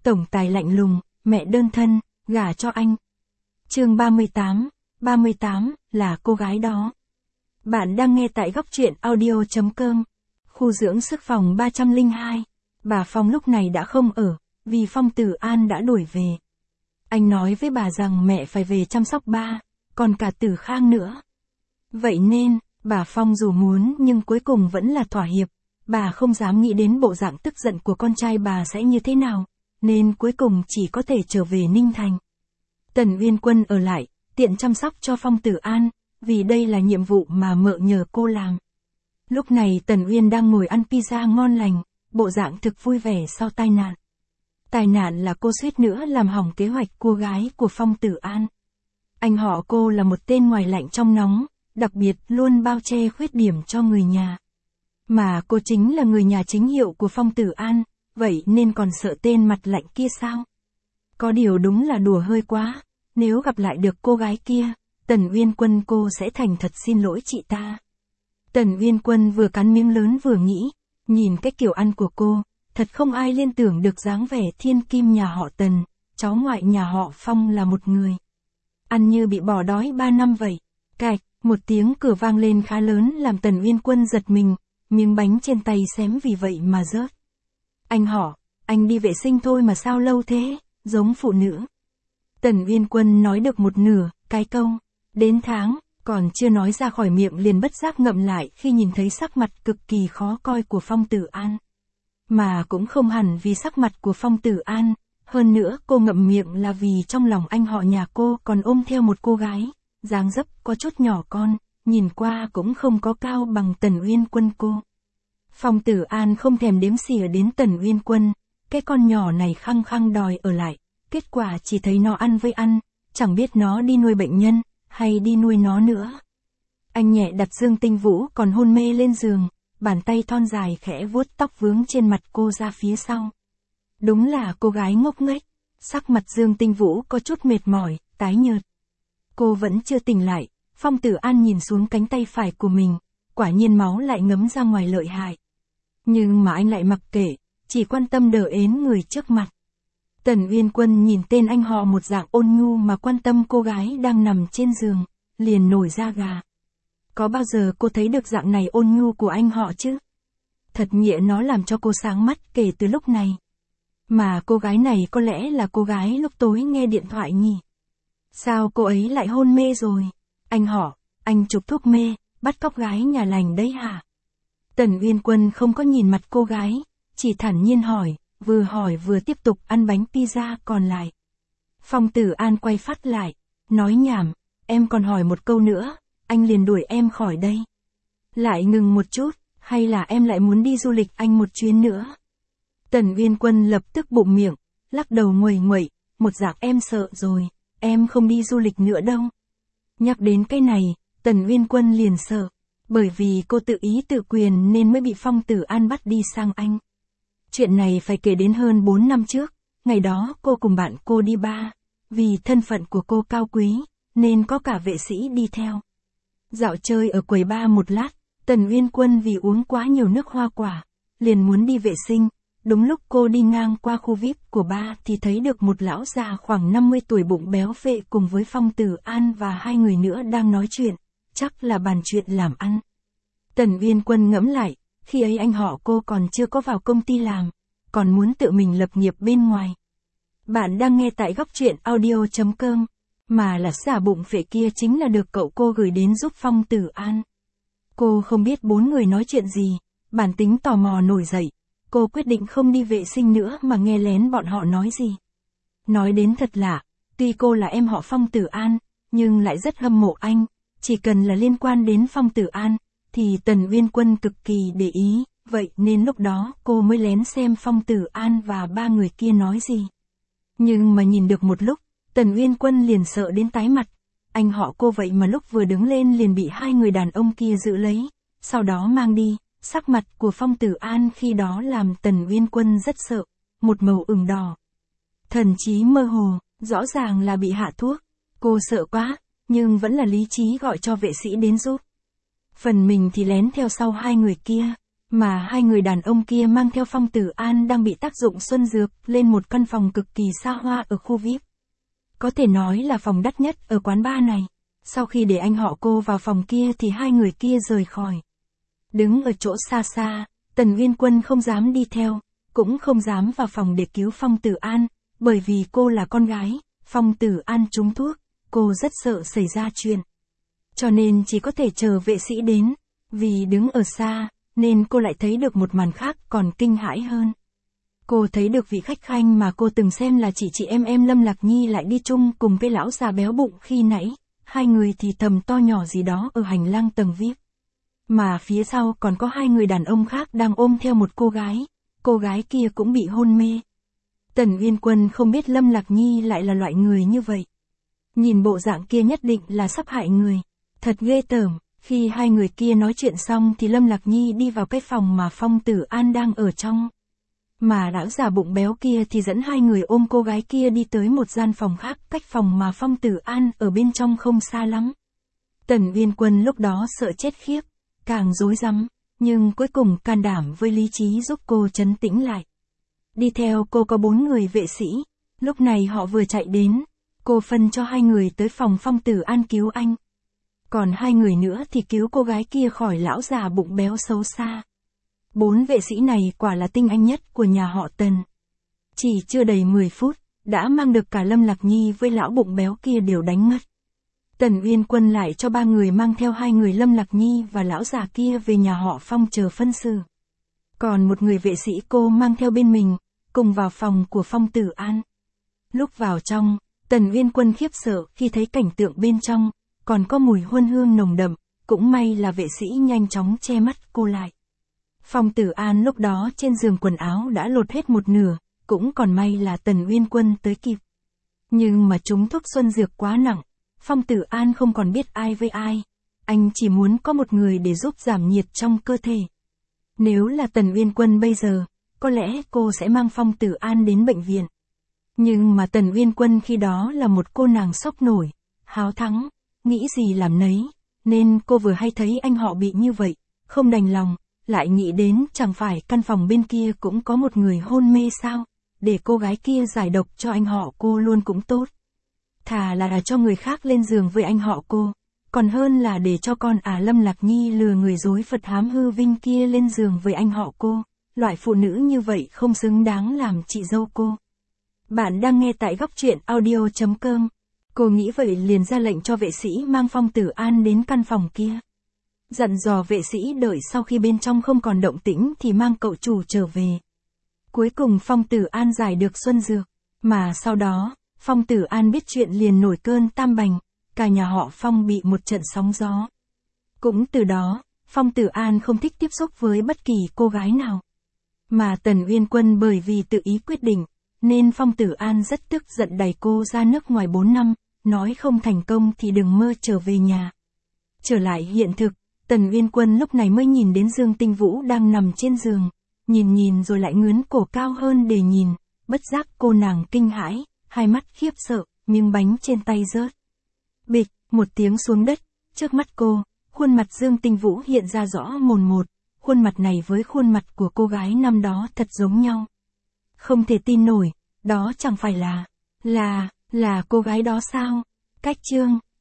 tổng tài lạnh lùng, mẹ đơn thân, gả cho anh. Chương 38 là cô gái đó. Bạn đang nghe tại góc truyện audio.com. Khu dưỡng sức phòng 302. Bà Phong lúc này đã không ở, vì Phong Tử An đã đuổi về. Anh nói với bà rằng mẹ phải về chăm sóc ba, còn cả Tử Khang nữa. Vậy nên, bà Phong dù muốn nhưng cuối cùng vẫn là thỏa hiệp. Bà không dám nghĩ đến bộ dạng tức giận của con trai bà sẽ như thế nào, nên cuối cùng chỉ có thể trở về Ninh Thành. Tần Uyên Quân ở lại, tiện chăm sóc cho Phong Tử An, vì đây là nhiệm vụ mà mợ nhờ cô làm. Lúc này Tần Uyên đang ngồi ăn pizza ngon lành, bộ dạng thực vui vẻ sau tai nạn. Tai nạn là cô suýt nữa làm hỏng kế hoạch cô gái của Phong Tử An. Anh họ cô là một tên ngoài lạnh trong nóng, đặc biệt luôn bao che khuyết điểm cho người nhà. Mà cô chính là người nhà chính hiệu của Phong Tử An, vậy nên còn sợ tên mặt lạnh kia sao? Có điều đúng là đùa hơi quá, nếu gặp lại được cô gái kia, Tần Uyên Quân cô sẽ thành thật xin lỗi chị ta. Tần Uyên Quân vừa cắn miếng lớn vừa nghĩ, nhìn cái kiểu ăn của cô, thật không ai liên tưởng được dáng vẻ thiên kim nhà họ Tần, cháu ngoại nhà họ Phong là một người. Ăn như bị bỏ đói 3 năm vậy. Cạch, một tiếng cửa vang lên khá lớn làm Tần Uyên Quân giật mình, miếng bánh trên tay xém vì vậy mà rớt. Anh họ, anh đi vệ sinh thôi mà sao lâu thế, giống phụ nữ. Tần Uyên Quân nói được một nửa, cái câu, đến tháng, còn chưa nói ra khỏi miệng liền bất giác ngậm lại khi nhìn thấy sắc mặt cực kỳ khó coi của Phong Tử An. Mà cũng không hẳn vì sắc mặt của Phong Tử An, hơn nữa cô ngậm miệng là vì trong lòng anh họ nhà cô còn ôm theo một cô gái, dáng dấp có chút nhỏ con, nhìn qua cũng không có cao bằng Tần Uyên Quân cô. Phong Tử An không thèm đếm xỉa đến Tần Uyên Quân, cái con nhỏ này khăng khăng đòi ở lại, kết quả chỉ thấy nó ăn với ăn, chẳng biết nó đi nuôi bệnh nhân, hay đi nuôi nó nữa. Anh nhẹ đặt Dương Tinh Vũ còn hôn mê lên giường, bàn tay thon dài khẽ vuốt tóc vướng trên mặt cô ra phía sau. Đúng là cô gái ngốc nghếch, sắc mặt Dương Tinh Vũ có chút mệt mỏi, tái nhợt. Cô vẫn chưa tỉnh lại, Phong Tử An nhìn xuống cánh tay phải của mình, quả nhiên máu lại ngấm ra ngoài lợi hại. Nhưng mà anh lại mặc kệ, chỉ quan tâm đỡ ến người trước mặt. Tần Uyên Quân nhìn tên anh họ một dạng ôn nhu mà quan tâm cô gái đang nằm trên giường, liền nổi da gà. Có bao giờ cô thấy được dạng này ôn nhu của anh họ chứ? Thật nghĩa nó làm cho cô sáng mắt kể từ lúc này. Mà cô gái này có lẽ là cô gái lúc tối nghe điện thoại nhỉ? Sao cô ấy lại hôn mê rồi? Anh họ, anh chụp thuốc mê, bắt cóc gái nhà lành đấy hả? Tần Uyên Quân không có nhìn mặt cô gái, chỉ thản nhiên hỏi vừa tiếp tục ăn bánh pizza còn lại. Phong Tử An quay phát lại, nói nhảm, em còn hỏi một câu nữa, anh liền đuổi em khỏi đây. Lại ngừng một chút, hay là em lại muốn đi du lịch anh một chuyến nữa? Tần Uyên Quân lập tức bụng miệng, lắc đầu nguầy nguậy, một dạng em sợ rồi, em không đi du lịch nữa đâu. Nhắc đến cái này, Tần Uyên Quân liền sợ, bởi vì cô tự ý tự quyền nên mới bị Phong Tử An bắt đi sang Anh. Chuyện này phải kể đến hơn 4 năm trước, ngày đó cô cùng bạn cô đi bar, vì thân phận của cô cao quý, nên có cả vệ sĩ đi theo. Dạo chơi ở quầy bar một lát, Tần Uyên Quân vì uống quá nhiều nước hoa quả, liền muốn đi vệ sinh. Đúng lúc cô đi ngang qua khu VIP của bar thì thấy được một lão già khoảng 50 tuổi bụng béo phệ cùng với Phong Tử An và hai người nữa đang nói chuyện, chắc là bàn chuyện làm ăn. Tần Uyên Quân ngẫm lại, khi ấy anh họ cô còn chưa có vào công ty làm, còn muốn tự mình lập nghiệp bên ngoài. Bạn đang nghe tại góc truyện audio.com, mà là giả bụng phệ kia chính là được cậu cô gửi đến giúp Phong Tử An. Cô không biết bốn người nói chuyện gì, bản tính tò mò nổi dậy. Cô quyết định không đi vệ sinh nữa mà nghe lén bọn họ nói gì. Nói đến thật lạ, tuy cô là em họ Phong Tử An, nhưng lại rất hâm mộ anh, chỉ cần là liên quan đến Phong Tử An, thì Tần Uyên Quân cực kỳ để ý, vậy nên lúc đó cô mới lén xem Phong Tử An và ba người kia nói gì. Nhưng mà nhìn được một lúc, Tần Uyên Quân liền sợ đến tái mặt, anh họ cô vậy mà lúc vừa đứng lên liền bị hai người đàn ông kia giữ lấy, sau đó mang đi. Sắc mặt của Phong Tử An khi đó làm Tần Uyên Quân rất sợ, một màu ửng đỏ. Thần trí mơ hồ, rõ ràng là bị hạ thuốc. Cô sợ quá, nhưng vẫn là lý trí gọi cho vệ sĩ đến giúp. Phần mình thì lén theo sau hai người kia, Mà hai người đàn ông kia mang theo Phong Tử An đang bị tác dụng xuân dược lên một căn phòng cực kỳ xa hoa ở khu VIP. Có thể nói là phòng đắt nhất ở quán bar này. Sau khi để anh họ cô vào phòng kia thì hai người kia rời khỏi. Đứng ở chỗ xa xa, Tần Uyên Quân không dám đi theo, cũng không dám vào phòng để cứu Phong Tử An, bởi vì cô là con gái, Phong Tử An trúng thuốc, cô rất sợ xảy ra chuyện. Cho nên chỉ có thể chờ vệ sĩ đến, vì đứng ở xa, nên cô lại thấy được một màn khác còn kinh hãi hơn. Cô thấy được vị khách khanh mà cô từng xem là chị em Lâm Lạc Nhi lại đi chung cùng với lão già béo bụng khi nãy, hai người thì thầm to nhỏ gì đó ở hành lang tầng VIP. Mà phía sau còn có hai người đàn ông khác đang ôm theo một cô gái kia cũng bị hôn mê. Tần Uyên Quân không biết Lâm Lạc Nhi lại là loại người như vậy. Nhìn bộ dạng kia nhất định là sắp hại người, thật ghê tởm. Khi hai người kia nói chuyện xong thì Lâm Lạc Nhi đi vào cái phòng mà Phong Tử An đang ở trong. Mà lão già bụng béo kia thì dẫn hai người ôm cô gái kia đi tới một gian phòng khác, cách phòng mà Phong Tử An ở bên trong không xa lắm. Tần Uyên Quân lúc đó sợ chết khiếp, càng rối rắm, nhưng cuối cùng can đảm với lý trí giúp cô trấn tĩnh lại. Đi theo cô có 4 người vệ sĩ, lúc này họ vừa chạy đến, cô phân cho hai người tới phòng Phong Tử An cứu anh. Còn hai người nữa thì cứu cô gái kia khỏi lão già bụng béo xấu xa. 4 vệ sĩ này quả là tinh anh nhất của nhà họ Tần. Chỉ chưa đầy 10 phút, đã mang được cả Lâm Lạc Nhi với lão bụng béo kia đều đánh ngất. Tần Uyên Quân lại cho 3 người mang theo 2 người Lâm Lạc Nhi và lão già kia về nhà họ Phong chờ phân xử. Còn một người vệ sĩ cô mang theo bên mình, cùng vào phòng của Phong Tử An. Lúc vào trong, Tần Uyên Quân khiếp sợ khi thấy cảnh tượng bên trong, còn có mùi huân hương nồng đậm, cũng may là vệ sĩ nhanh chóng che mắt cô lại. Phong Tử An lúc đó trên giường quần áo đã lột hết một nửa, cũng còn may là Tần Uyên Quân tới kịp. Nhưng mà trúng thuốc xuân dược quá nặng, Phong Tử An không còn biết ai với ai, anh chỉ muốn có một người để giúp giảm nhiệt trong cơ thể. Nếu là Tần Uyên Quân bây giờ, có lẽ cô sẽ mang Phong Tử An đến bệnh viện. Nhưng mà Tần Uyên Quân khi đó là một cô nàng sốc nổi, háo thắng, nghĩ gì làm nấy, nên cô vừa hay thấy anh họ bị như vậy, không đành lòng, lại nghĩ đến chẳng phải căn phòng bên kia cũng có một người hôn mê sao, để cô gái kia giải độc cho anh họ cô luôn cũng tốt. Thà là cho người khác lên giường với anh họ cô, còn hơn là để cho con Lâm Lạc Nhi lừa người dối Phật hám hư vinh kia lên giường với anh họ cô, loại phụ nữ như vậy không xứng đáng làm chị dâu cô. Bạn đang nghe tại góc truyện audio.com. Cô nghĩ vậy liền ra lệnh cho vệ sĩ mang Phong Tử An đến căn phòng kia. Dặn dò vệ sĩ đợi sau khi bên trong không còn động tĩnh thì mang cậu chủ trở về. Cuối cùng Phong Tử An giải được xuân dược, mà sau đó, Phong Tử An biết chuyện liền nổi cơn tam bành, cả nhà họ Phong bị một trận sóng gió. Cũng từ đó, Phong Tử An không thích tiếp xúc với bất kỳ cô gái nào. Mà Tần Uyên Quân bởi vì tự ý quyết định, nên Phong Tử An rất tức giận đẩy cô ra nước ngoài 4 năm, nói không thành công thì đừng mơ trở về nhà. Trở lại hiện thực, Tần Uyên Quân lúc này mới nhìn đến Dương Tinh Vũ đang nằm trên giường, nhìn rồi lại ngướn cổ cao hơn để nhìn, bất giác cô nàng kinh hãi, hai mắt khiếp sợ, miếng bánh trên tay rớt. Bịch, một tiếng xuống đất, trước mắt cô, khuôn mặt Dương Tinh Vũ hiện ra rõ mồn một, khuôn mặt này với khuôn mặt của cô gái năm đó thật giống nhau. Không thể tin nổi, đó chẳng phải là cô gái đó sao? Cách chương